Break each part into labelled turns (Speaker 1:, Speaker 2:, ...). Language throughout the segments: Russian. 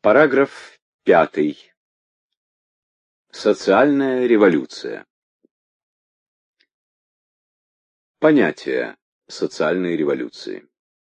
Speaker 1: Параграф 5. Социальная революция. Понятие социальной революции.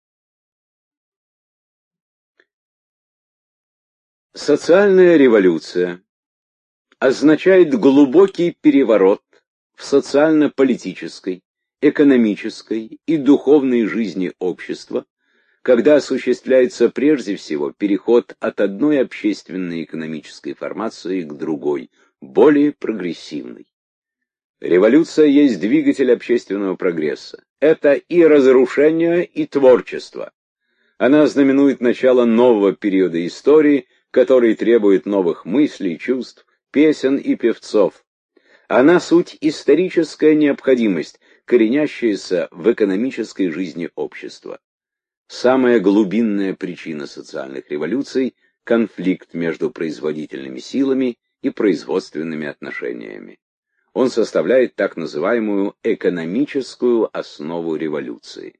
Speaker 1: Социальная революция означает глубокий переворот в социально-политической, экономической и духовной жизни общества, когда осуществляется прежде всего переход от одной общественной экономической формации к другой, более прогрессивной. Революция есть двигатель общественного прогресса. Это и разрушение, и творчество. Она знаменует начало нового периода истории, который требует новых мыслей, чувств, песен и певцов. Она суть историческая необходимость, коренящаяся в экономической жизни общества. Самая глубинная причина социальных революций – конфликт между производительными силами и производственными отношениями. Он составляет так называемую экономическую основу революции.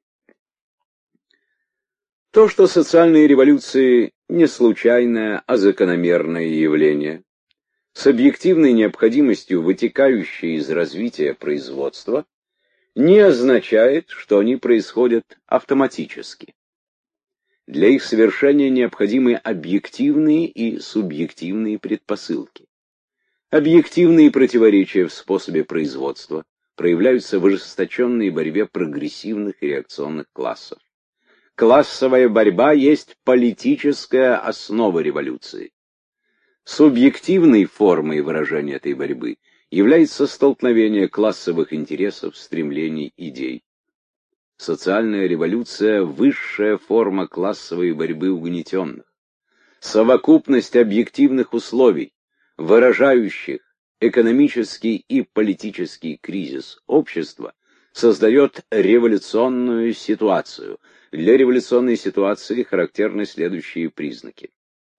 Speaker 1: То, что социальные революции не случайное, а закономерное явление, с объективной необходимостью, вытекающей из развития производства, не означает, что они происходят автоматически. Для их совершения необходимы объективные и субъективные предпосылки. Объективные противоречия в способе производства проявляются в ожесточенной борьбе прогрессивных и реакционных классов. Классовая борьба есть политическая основа революции. Субъективной формой выражения этой борьбы является столкновение классовых интересов, стремлений, идей. Социальная революция – высшая форма классовой борьбы угнетенных. Совокупность объективных условий, выражающих экономический и политический кризис общества, создает революционную ситуацию. Для революционной ситуации характерны следующие признаки.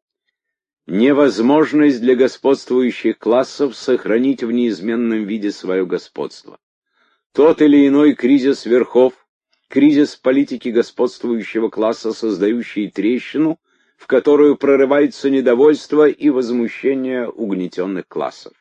Speaker 1: Невозможность для господствующих классов сохранить в неизменном виде свое господство. Тот или иной кризис верхов, кризис политики господствующего класса, создающий трещину, в которую прорывается недовольство и возмущение угнетенных классов.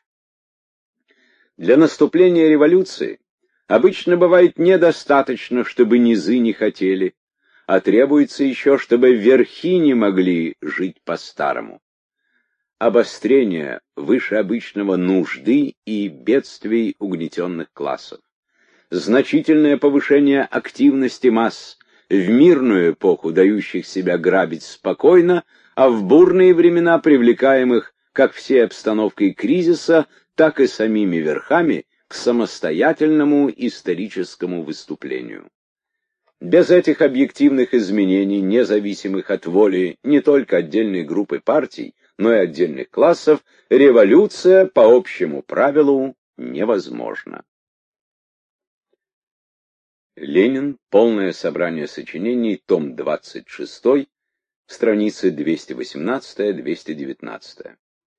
Speaker 1: Для наступления революции обычно бывает недостаточно, чтобы низы не хотели, а требуется еще, чтобы верхи не могли жить по-старому. Обострение выше обычного нужды и бедствий угнетенных классов. Значительное повышение активности масс, в мирную эпоху дающих себя грабить спокойно, а в бурные времена привлекаемых как всей обстановкой кризиса, так и самими верхами к самостоятельному историческому выступлению. Без этих объективных изменений, независимых от воли не только отдельной группы партий, но и отдельных классов, революция по общему правилу невозможна. Ленин. Полное собрание сочинений. Том 26. Страницы 218-219.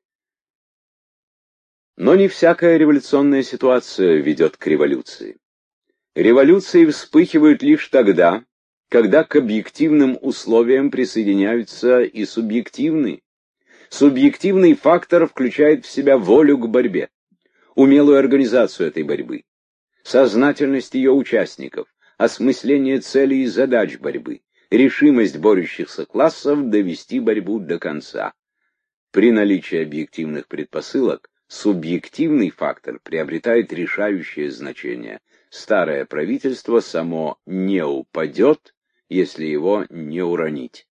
Speaker 1: Но не всякая революционная ситуация ведет к революции. Революции вспыхивают лишь тогда, когда к объективным условиям присоединяются и субъективные. Субъективный фактор включает в себя волю к борьбе, умелую организацию этой борьбы, сознательность ее участников, осмысление целей и задач борьбы, решимость борющихся классов довести борьбу до конца. При наличии объективных предпосылок субъективный фактор приобретает решающее значение. Старое правительство само не упадет, если его не уронить.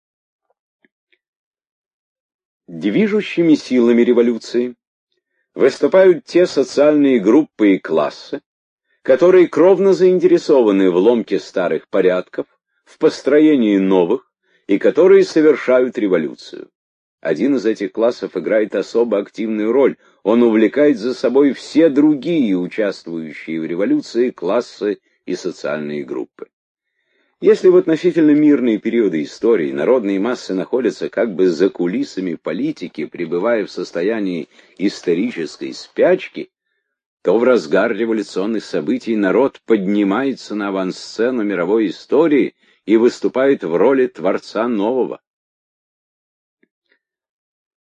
Speaker 1: Движущими силами революции выступают те социальные группы и классы, которые кровно заинтересованы в ломке старых порядков, в построении новых, и которые совершают революцию. Один из этих классов играет особо активную роль, он увлекает за собой все другие участвующие в революции классы и социальные группы. Если в относительно мирные периоды истории народные массы находятся как бы за кулисами политики, пребывая в состоянии исторической спячки, то в разгар революционных событий народ поднимается на авансцену мировой истории и выступает в роли творца нового.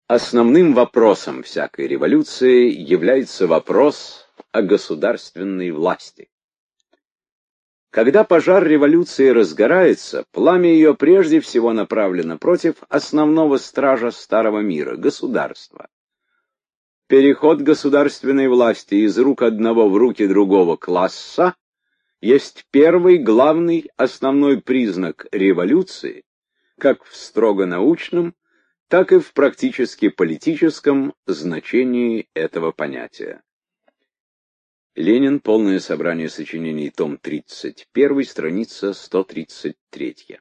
Speaker 1: Основным вопросом всякой революции является вопрос о государственной власти. Когда пожар революции разгорается, пламя ее прежде всего направлено против основного стража старого мира – государства. Переход государственной власти из рук одного в руки другого класса есть первый, главный, основной признак революции, как в строго научном, так и в практически политическом значении этого понятия. Ленин. Полное собрание сочинений. Том 31. Страница 133.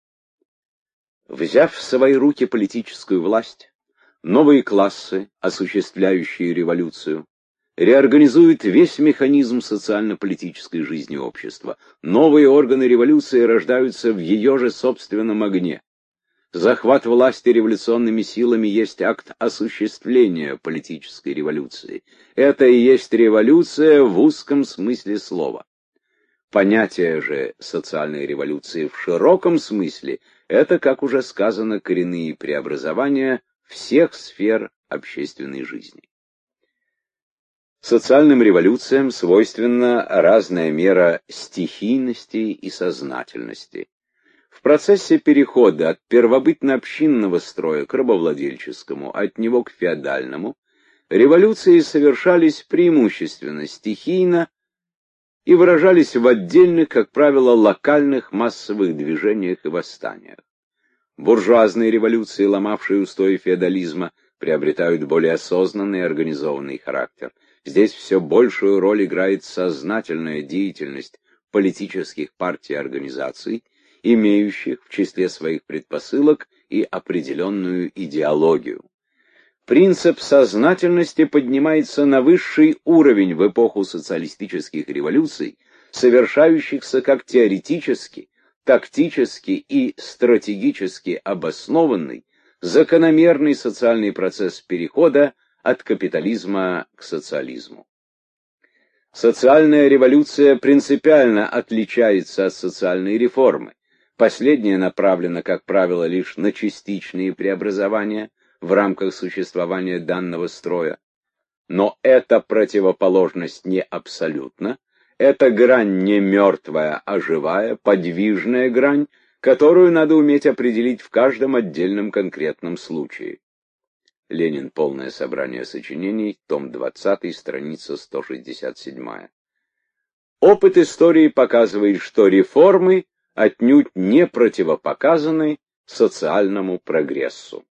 Speaker 1: Взяв в свои руки политическую власть, новые классы, осуществляющие революцию, реорганизуют весь механизм социально-политической жизни общества. Новые органы революции рождаются в ее же собственном огне. Захват власти революционными силами есть акт осуществления политической революции. Это и есть революция в узком смысле слова. Понятие же социальной революции в широком смысле – это, как уже сказано, коренные преобразования всех сфер общественной жизни. Социальным революциям свойственна разная мера стихийности и сознательности. В процессе перехода от первобытно-общинного строя к рабовладельческому, от него к феодальному, революции совершались преимущественно стихийно и выражались в отдельных, как правило, локальных массовых движениях и восстаниях. Буржуазные революции, ломавшие устои феодализма, приобретают более осознанный и организованный характер. Здесь все большую роль играет сознательная деятельность политических партий и организаций, имеющих в числе своих предпосылок и определенную идеологию. Принцип сознательности поднимается на высший уровень в эпоху социалистических революций, совершающихся как теоретически, тактически и стратегически обоснованный, закономерный социальный процесс перехода от капитализма к социализму. Социальная революция принципиально отличается от социальной реформы. Последняя направлена, как правило, лишь на частичные преобразования в рамках существования данного строя. Но эта противоположность не абсолютна, эта грань не мертвая, а живая, подвижная грань, которую надо уметь определить в каждом отдельном конкретном случае. Ленин. Полное собрание сочинений. Том 20. Страница 167. Опыт истории показывает, что реформы отнюдь не противопоказаны социальному прогрессу.